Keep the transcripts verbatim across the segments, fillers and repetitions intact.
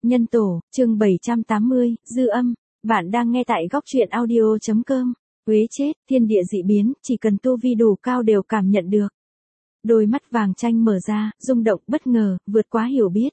Nhân tổ, chương bảy trăm tám mươi, dư âm. Bạn đang nghe tại góc truyện audio.com. Uế chết, thiên địa dị biến, chỉ cần tu vi đủ cao đều cảm nhận được. Đôi mắt vàng chanh mở ra, rung động, bất ngờ, vượt quá hiểu biết.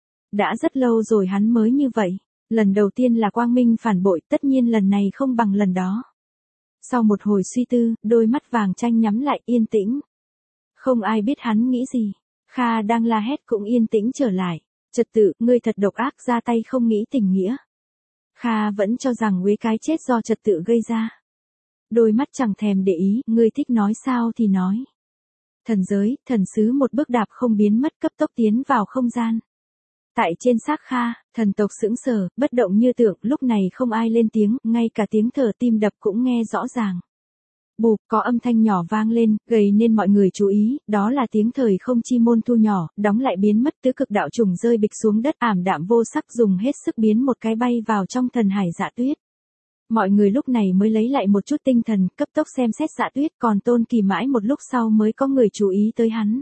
Đã rất lâu rồi hắn mới như vậy. Lần đầu tiên là quang minh phản bội, tất nhiên lần này không bằng lần đó. Sau một hồi suy tư, đôi mắt vàng chanh nhắm lại, yên tĩnh. Không ai biết hắn nghĩ gì. Kha đang la hét cũng yên tĩnh trở lại. Trật tự, ngươi thật độc ác, ra tay không nghĩ tình nghĩa. Kha vẫn cho rằng Uế cái chết do trật tự gây ra. Đôi mắt chẳng thèm để ý, ngươi thích nói sao thì nói. Thần giới, thần sứ một bước đạp không biến mất, cấp tốc tiến vào không gian. Tại trên xác Kha, thần tộc sững sờ, bất động như tượng, lúc này không ai lên tiếng, ngay cả tiếng thở tim đập cũng nghe rõ ràng. Bụp, có âm thanh nhỏ vang lên, gây nên mọi người chú ý, đó là tiếng thời không chi môn thu nhỏ, đóng lại biến mất, tứ cực đạo trùng rơi bịch xuống đất, ảm đạm vô sắc, dùng hết sức biến một cái bay vào trong thần hải Dạ Tuyết. Mọi người lúc này mới lấy lại một chút tinh thần, cấp tốc xem xét Dạ Tuyết, còn Tôn Kỳ mãi một lúc sau mới có người chú ý tới hắn.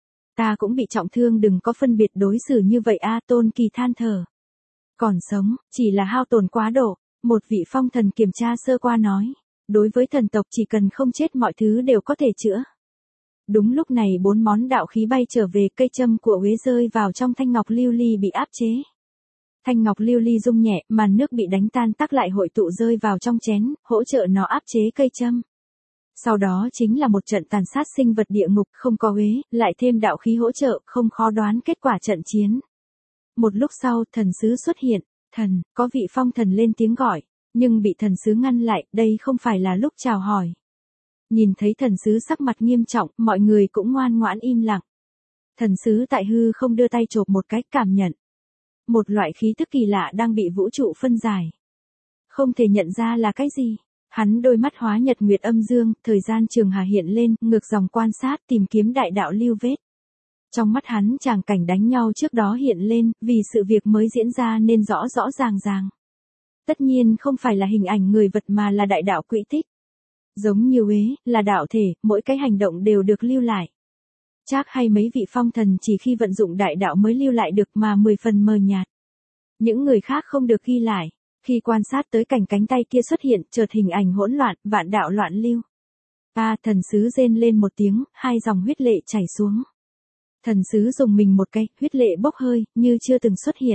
Ta cũng bị trọng thương, đừng có phân biệt đối xử như vậy a, Tôn Kỳ than thở. Còn sống, chỉ là hao tổn quá độ, một vị phong thần kiểm tra sơ qua nói. Đối với thần tộc chỉ cần không chết mọi thứ đều có thể chữa. Đúng lúc này bốn món đạo khí bay trở về, cây châm của Uế rơi vào trong thanh ngọc lưu ly bị áp chế. Thanh ngọc lưu ly rung nhẹ, màn nước bị đánh tan tắc lại hội tụ rơi vào trong chén, hỗ trợ nó áp chế cây châm. Sau đó chính là một trận tàn sát sinh vật địa ngục, không có Uế, lại thêm đạo khí hỗ trợ, không khó đoán kết quả trận chiến. Một lúc sau, thần sứ xuất hiện, thần, có vị phong thần lên tiếng gọi. Nhưng bị thần sứ ngăn lại, đây không phải là lúc chào hỏi. Nhìn thấy thần sứ sắc mặt nghiêm trọng, mọi người cũng ngoan ngoãn im lặng. Thần sứ tại hư không đưa tay chộp một cái, cảm nhận. Một loại khí tức kỳ lạ đang bị vũ trụ phân giải. Không thể nhận ra là cái gì. Hắn đôi mắt hóa nhật nguyệt âm dương, thời gian trường hà hiện lên, ngược dòng quan sát tìm kiếm đại đạo lưu vết. Trong mắt hắn tràng cảnh đánh nhau trước đó hiện lên, vì sự việc mới diễn ra nên rõ rõ ràng ràng. Tất nhiên không phải là hình ảnh người vật mà là đại đạo quỹ tích. Giống như Uế, là đạo thể, mỗi cái hành động đều được lưu lại. Trác hay mấy vị phong thần chỉ khi vận dụng đại đạo mới lưu lại được mà mười phần mờ nhạt. Những người khác không được ghi lại. Khi quan sát tới cảnh cánh tay kia xuất hiện, chợt hình ảnh hỗn loạn, vạn đạo loạn lưu. Ta, thần sứ rên lên một tiếng, hai dòng huyết lệ chảy xuống. Thần sứ dùng mình một cái, huyết lệ bốc hơi, như chưa từng xuất hiện.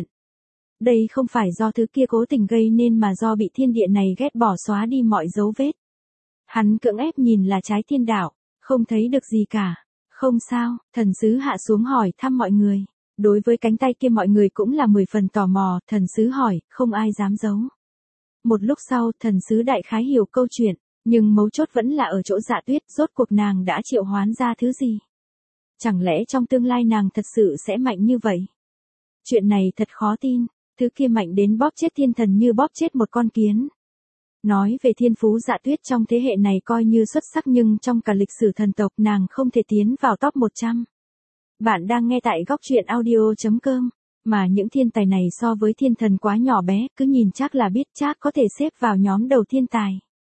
Đây không phải do thứ kia cố tình gây nên mà do bị thiên địa này ghét bỏ xóa đi mọi dấu vết. Hắn cưỡng ép nhìn là trái thiên đạo, không thấy được gì cả. Không sao, thần sứ hạ xuống hỏi thăm mọi người. Đối với cánh tay kia mọi người cũng là mười phần tò mò, thần sứ hỏi, không ai dám giấu. Một lúc sau, thần sứ đại khái hiểu câu chuyện, nhưng mấu chốt vẫn là ở chỗ Dạ Tuyết, rốt cuộc nàng đã triệu hoán ra thứ gì? Chẳng lẽ trong tương lai nàng thật sự sẽ mạnh như vậy? Chuyện này thật khó tin. Thứ kia mạnh đến bóp chết thiên thần như bóp chết một con kiến. Nói về thiên phú Dạ Tuyết trong thế hệ này coi như xuất sắc, nhưng trong cả lịch sử thần tộc nàng không thể tiến vào top một trăm. Bạn đang nghe tại góc truyện audio.com. Mà những thiên tài này so với thiên thần quá nhỏ bé, cứ nhìn chắc là biết chắc có thể xếp vào nhóm đầu thiên tài.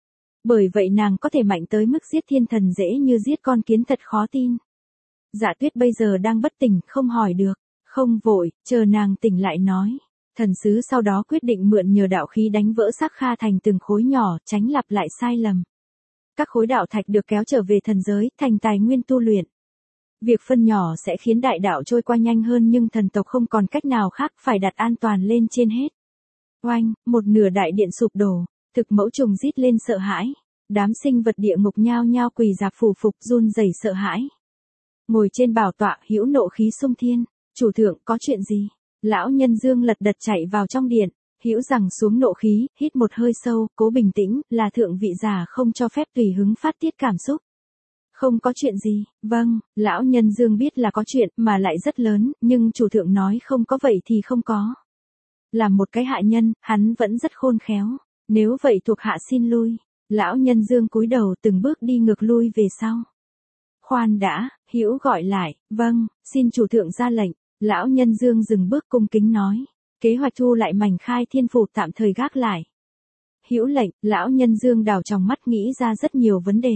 Bởi vậy nàng có thể mạnh tới mức giết thiên thần dễ như giết con kiến, thật khó tin. Dạ Tuyết bây giờ đang bất tỉnh, không hỏi được, không vội, chờ nàng tỉnh lại nói. Thần sứ sau đó quyết định mượn nhờ đạo khí đánh vỡ xác Kha thành từng khối nhỏ, tránh lặp lại sai lầm. Các khối đạo thạch được kéo trở về thần giới, thành tài nguyên tu luyện. Việc phân nhỏ sẽ khiến đại đạo trôi qua nhanh hơn, nhưng thần tộc không còn cách nào khác, phải đặt an toàn lên trên hết. Oanh, một nửa đại điện sụp đổ, thực mẫu trùng rít lên sợ hãi. Đám sinh vật địa ngục nhao nhao quỳ dạp phủ phục, run rẩy sợ hãi. Ngồi trên bảo tọa, hữu nộ khí xung thiên. Chủ thượng, có chuyện gì? Lão nhân Dương lật đật chạy vào trong điện, hữu rằng xuống nộ khí, hít một hơi sâu, cố bình tĩnh, là thượng vị giả không cho phép tùy hứng phát tiết cảm xúc. Không có chuyện gì, vâng, lão nhân Dương biết là có chuyện, mà lại rất lớn, nhưng chủ thượng nói không có vậy thì không có. Làm một cái hạ nhân, hắn vẫn rất khôn khéo, nếu vậy thuộc hạ xin lui. Lão nhân Dương cúi đầu từng bước đi ngược lui về sau. Khoan đã, hữu gọi lại, vâng, xin chủ thượng ra lệnh. Lão nhân Dương dừng bước cung kính nói, kế hoạch thu lại mảnh khai thiên phủ tạm thời gác lại. Hữu lệnh, lão nhân Dương đào trong mắt nghĩ ra rất nhiều vấn đề.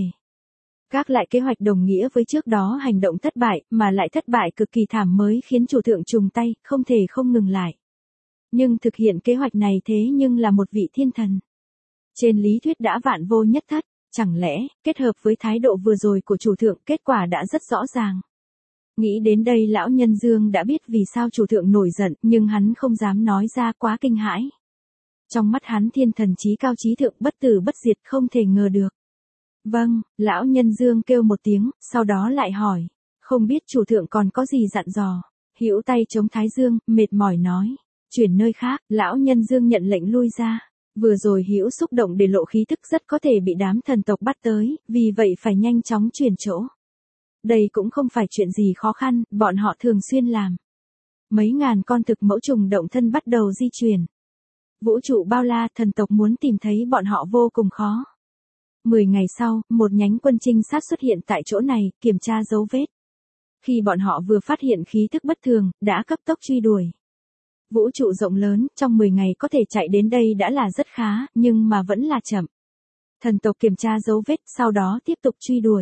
Gác lại kế hoạch đồng nghĩa với trước đó hành động thất bại, mà lại thất bại cực kỳ thảm mới khiến chủ thượng trùng tay, không thể không ngừng lại. Nhưng thực hiện kế hoạch này thế nhưng là một vị thiên thần. Trên lý thuyết đã vạn vô nhất thất, chẳng lẽ, kết hợp với thái độ vừa rồi của chủ thượng kết quả đã rất rõ ràng. Nghĩ đến đây lão nhân Dương đã biết vì sao chủ thượng nổi giận, nhưng hắn không dám nói ra, quá kinh hãi. Trong mắt hắn thiên thần chí cao chí thượng bất tử bất diệt, không thể ngờ được. Vâng, lão nhân Dương kêu một tiếng, sau đó lại hỏi, không biết chủ thượng còn có gì dặn dò. Hữu tay chống thái dương, mệt mỏi nói, chuyển nơi khác. Lão nhân Dương nhận lệnh lui ra. Vừa rồi Hữu xúc động để lộ khí thức rất có thể bị đám thần tộc bắt tới, vì vậy phải nhanh chóng chuyển chỗ. Đây cũng không phải chuyện gì khó khăn, bọn họ thường xuyên làm. Mấy ngàn con thực mẫu trùng động thân bắt đầu di chuyển. Vũ trụ bao la, thần tộc muốn tìm thấy bọn họ vô cùng khó. Mười ngày sau, một nhánh quân trinh sát xuất hiện tại chỗ này, kiểm tra dấu vết. Khi bọn họ vừa phát hiện khí thức bất thường, đã cấp tốc truy đuổi. Vũ trụ rộng lớn, trong mười ngày có thể chạy đến đây đã là rất khá, nhưng mà vẫn là chậm. Thần tộc kiểm tra dấu vết, sau đó tiếp tục truy đuổi.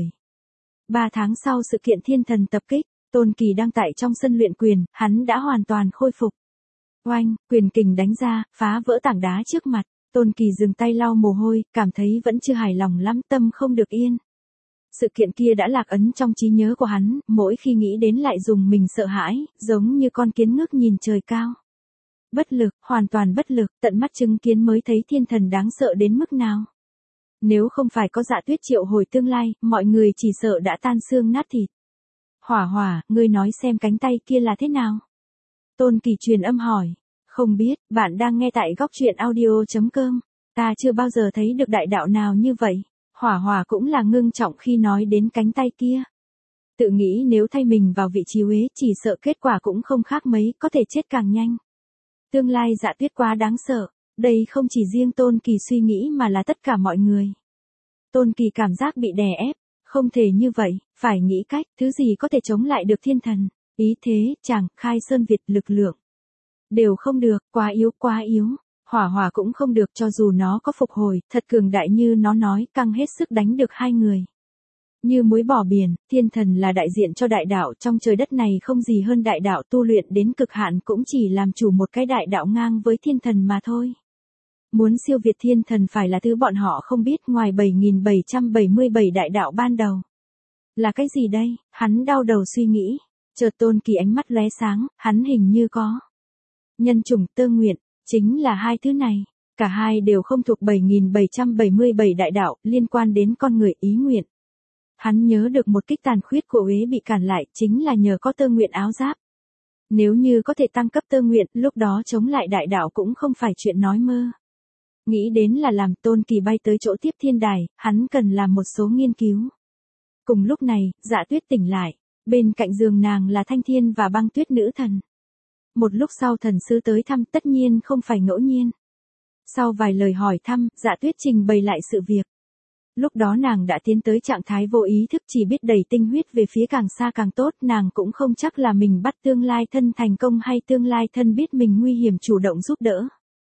Ba tháng sau sự kiện thiên thần tập kích, Tôn Kỳ đang tại trong sân luyện quyền, hắn đã hoàn toàn khôi phục. Oanh, quyền kình đánh ra, phá vỡ tảng đá trước mặt. Tôn Kỳ dừng tay lau mồ hôi, cảm thấy vẫn chưa hài lòng lắm, tâm không được yên. Sự kiện kia đã lạc ấn trong trí nhớ của hắn, mỗi khi nghĩ đến lại dùng mình sợ hãi, giống như con kiến ngước nhìn trời cao. Bất lực, hoàn toàn bất lực, tận mắt chứng kiến mới thấy thiên thần đáng sợ đến mức nào. Nếu không phải có Dạ Tuyết triệu hồi tương lai, mọi người chỉ sợ đã tan xương nát thịt. Hỏa Hỏa, ngươi nói xem cánh tay kia là thế nào? Tôn Kỳ truyền âm hỏi. Không biết, bạn đang nghe tại góc truyện audio chấm com. Ta chưa bao giờ thấy được đại đạo nào như vậy. Hỏa Hỏa cũng là ngưng trọng khi nói đến cánh tay kia. Tự nghĩ nếu thay mình vào vị trí Uế, chỉ sợ kết quả cũng không khác mấy, có thể chết càng nhanh. Tương lai Dạ Tuyết quá đáng sợ. Đây không chỉ riêng Tôn Kỳ suy nghĩ mà là tất cả mọi người. Tôn Kỳ cảm giác bị đè ép. Không thể như vậy, phải nghĩ cách, thứ gì có thể chống lại được thiên thần. Ý thế, chàng, khai sơn Việt lực lượng. Đều không được, quá yếu, quá yếu. Hỏa Hỏa cũng không được, cho dù nó có phục hồi, thật cường đại như nó nói, căng hết sức đánh được hai người. Như muối bỏ biển, thiên thần là đại diện cho đại đạo, trong trời đất này không gì hơn đại đạo, tu luyện đến cực hạn cũng chỉ làm chủ một cái đại đạo ngang với thiên thần mà thôi. Muốn siêu việt thiên thần phải là thứ bọn họ không biết, ngoài bảy nghìn bảy trăm bảy mươi bảy đại đạo ban đầu. Là cái gì đây? Hắn đau đầu suy nghĩ. Chợt Tôn Kỳ ánh mắt lóe sáng, hắn hình như có. Nhân chủng tơ nguyện, chính là hai thứ này. Cả hai đều không thuộc bảy nghìn bảy trăm bảy mươi bảy đại đạo, liên quan đến con người ý nguyện. Hắn nhớ được một kích tàn khuyết của Uế bị cản lại, chính là nhờ có tơ nguyện áo giáp. Nếu như có thể tăng cấp tơ nguyện, lúc đó chống lại đại đạo cũng không phải chuyện nói mơ. Nghĩ đến là làm Tôn Kỳ bay tới chỗ tiếp thiên đài, hắn cần làm một số nghiên cứu. Cùng lúc này, Dạ Tuyết tỉnh lại. Bên cạnh giường nàng là Thanh Thiên và Băng Tuyết nữ thần. Một lúc sau thần sư tới thăm, tất nhiên không phải ngẫu nhiên. Sau vài lời hỏi thăm, Dạ Tuyết trình bày lại sự việc. Lúc đó nàng đã tiến tới trạng thái vô ý thức, chỉ biết đẩy tinh huyết về phía càng xa càng tốt, nàng cũng không chắc là mình bắt tương lai thân thành công hay tương lai thân biết mình nguy hiểm chủ động giúp đỡ.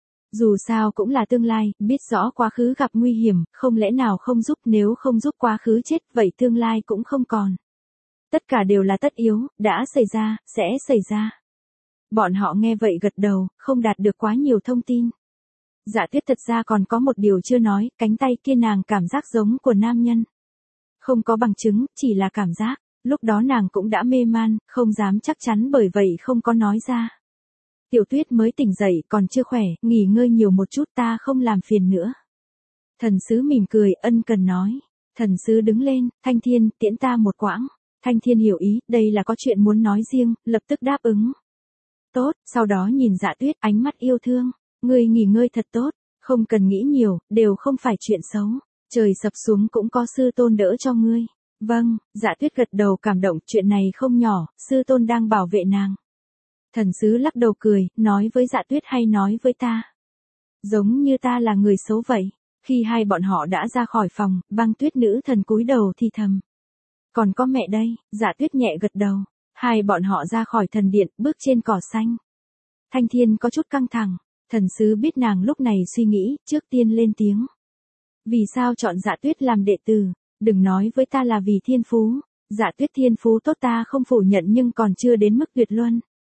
Dù sao cũng là tương lai, biết rõ quá khứ gặp nguy hiểm, không lẽ nào không giúp, nếu không giúp quá khứ chết, vậy tương lai cũng không còn. Tất cả đều là tất yếu, đã xảy ra, sẽ xảy ra. Bọn họ nghe vậy gật đầu, không đạt được quá nhiều thông tin. Dạ Tuyết thật ra còn có một điều chưa nói, cánh tay kia nàng cảm giác giống của nam nhân. Không có bằng chứng, chỉ là cảm giác. Lúc đó nàng cũng đã mê man, không dám chắc chắn bởi vậy không có nói ra. Tiểu Tuyết mới tỉnh dậy, còn chưa khỏe, nghỉ ngơi nhiều một chút, ta không làm phiền nữa. Thần sứ mỉm cười, ân cần nói. Thần sứ đứng lên, Thanh Thiên, tiễn ta một quãng. Thanh Thiên hiểu ý, đây là có chuyện muốn nói riêng, lập tức đáp ứng. Tốt, sau đó nhìn Dạ Tuyết, ánh mắt yêu thương. Ngươi nghỉ ngơi thật tốt, không cần nghĩ nhiều, đều không phải chuyện xấu. Trời sập xuống cũng có sư tôn đỡ cho ngươi. Vâng, Dạ Tuyết gật đầu cảm động, chuyện này không nhỏ, sư tôn đang bảo vệ nàng. Thần sứ lắc đầu cười, nói với Dạ Tuyết hay nói với ta. Giống như ta là người xấu vậy. Khi hai bọn họ đã ra khỏi phòng, Băng Tuyết nữ thần cúi đầu thì thầm. Còn có mẹ đây, Dạ Tuyết nhẹ gật đầu. Hai bọn họ ra khỏi thần điện, bước trên cỏ xanh. Thanh Thiên có chút căng thẳng. Thần sứ biết nàng lúc này suy nghĩ, trước tiên lên tiếng. Vì sao chọn Dạ Tuyết làm đệ tử? Đừng nói với ta là vì thiên phú. Dạ Tuyết thiên phú tốt ta không phủ nhận nhưng còn chưa đến mức tuyệt luân.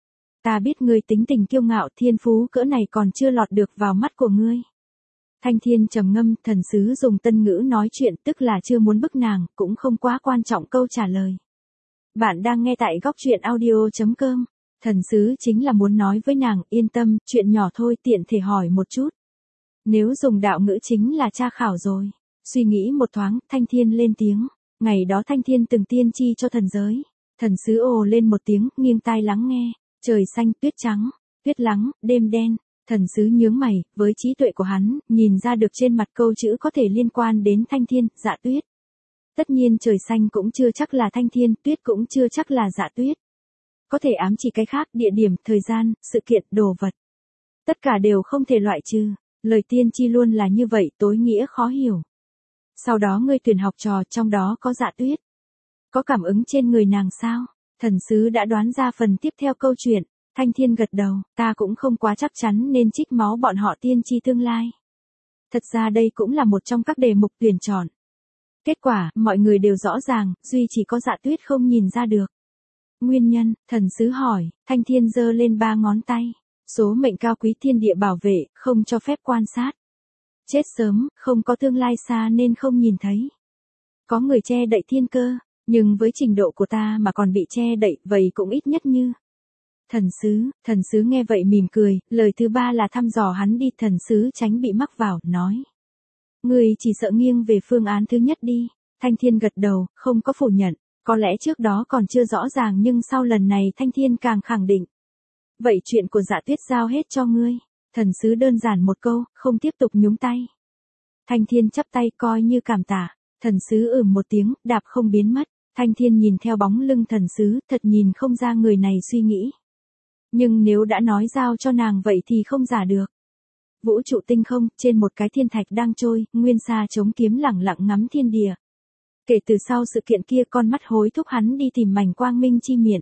ta biết ngươi tính tình kiêu ngạo, thiên phú cỡ này còn chưa lọt được vào mắt của ngươi. Thanh Thiên trầm ngâm, thần sứ dùng tân ngữ nói chuyện, tức là chưa muốn bức nàng, cũng không quá quan trọng câu trả lời. Bạn đang nghe tại góc truyện audio.com. Thần sứ chính là muốn nói với nàng, yên tâm, chuyện nhỏ thôi, tiện thể hỏi một chút. Nếu dùng đạo ngữ chính là tra khảo rồi. Suy nghĩ một thoáng, Thanh Thiên lên tiếng. Ngày đó Thanh Thiên từng tiên tri cho thần giới. Thần sứ ồ lên một tiếng, nghiêng tai lắng nghe. Trời xanh, tuyết trắng, tuyết lắng, đêm đen. Thần sứ nhướng mày, với trí tuệ của hắn, nhìn ra được trên mặt câu chữ có thể liên quan đến Thanh Thiên, Dạ Tuyết. Tất nhiên trời xanh cũng chưa chắc là Thanh Thiên, tuyết cũng chưa chắc là Dạ Tuyết. Có thể ám chỉ cái khác, địa điểm, thời gian, sự kiện, đồ vật. Tất cả đều không thể loại trừ. Lời tiên tri luôn là như vậy, tối nghĩa khó hiểu. Sau đó ngươi tuyển học trò, trong đó có Dạ Tuyết. Có cảm ứng trên người nàng sao? Thần sứ đã đoán ra phần tiếp theo câu chuyện. Thanh Thiên gật đầu, ta cũng không quá chắc chắn nên trích máu bọn họ tiên tri tương lai. Thật ra đây cũng là một trong các đề mục tuyển chọn. Kết quả, mọi người đều rõ ràng, duy chỉ có Dạ Tuyết không nhìn ra được. Nguyên nhân, thần sứ hỏi, Thanh Thiên giơ lên ba ngón tay. Số mệnh cao quý thiên địa bảo vệ, không cho phép quan sát. Chết sớm, không có tương lai xa nên không nhìn thấy. Có người che đậy thiên cơ, nhưng với trình độ của ta mà còn bị che đậy, vậy cũng ít nhất như. Thần sứ, thần sứ nghe vậy mỉm cười, lời thứ ba là thăm dò hắn đi, thần sứ tránh bị mắc vào, nói. Người chỉ sợ nghiêng về phương án thứ nhất đi. Thanh Thiên gật đầu, không có phủ nhận, có lẽ trước đó còn chưa rõ ràng nhưng sau lần này Thanh Thiên càng khẳng định. Vậy chuyện của Dạ Tuyết giao hết cho ngươi. Thần sứ đơn giản một câu, không tiếp tục nhúng tay. Thanh Thiên chắp tay coi như cảm tạ, thần sứ ừm một tiếng, đạp không biến mất. Thanh Thiên nhìn theo bóng lưng thần sứ, thật nhìn không ra người này suy nghĩ. Nhưng nếu đã nói giao cho nàng vậy thì không giả được. Vũ trụ tinh không, trên một cái thiên thạch đang trôi, Nguyên Sa chống kiếm lẳng lặng ngắm thiên địa. Kể từ sau sự kiện kia con mắt hối thúc hắn đi tìm mảnh quang minh chi miện.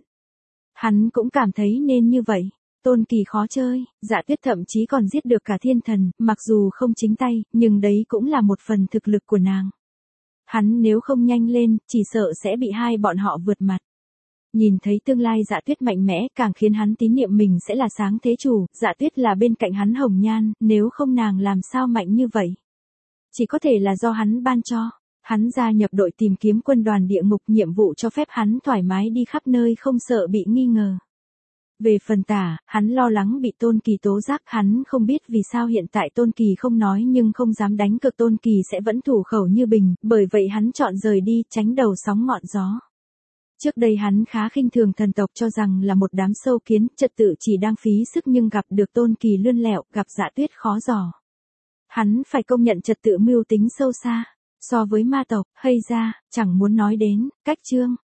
Hắn cũng cảm thấy nên như vậy. Tôn Kỳ khó chơi, Dạ Tuyết thậm chí còn giết được cả thiên thần, mặc dù không chính tay, nhưng đấy cũng là một phần thực lực của nàng. Hắn nếu không nhanh lên, chỉ sợ sẽ bị hai bọn họ vượt mặt. Nhìn thấy tương lai Dạ Tuyết mạnh mẽ, càng khiến hắn tín niệm mình sẽ là sáng thế chủ, Dạ Tuyết là bên cạnh hắn hồng nhan, nếu không nàng làm sao mạnh như vậy. Chỉ có thể là do hắn ban cho. Hắn gia nhập đội tìm kiếm quân đoàn địa ngục, nhiệm vụ cho phép hắn thoải mái đi khắp nơi không sợ bị nghi ngờ. Về phần Tả, hắn lo lắng bị Tôn Kỳ tố giác, hắn không biết vì sao hiện tại Tôn Kỳ không nói nhưng không dám đánh cược Tôn Kỳ sẽ vẫn thủ khẩu như bình, bởi vậy hắn chọn rời đi, tránh đầu sóng ngọn gió. Trước đây hắn khá khinh thường thần tộc, cho rằng là một đám sâu kiến, trật tự chỉ đang phí sức, nhưng gặp được Tôn Kỳ lươn lẹo, gặp Dạ Tuyết khó dò. Hắn phải công nhận trật tự mưu tính sâu xa. So với ma tộc, hay ra, chẳng muốn nói đến, cách chương.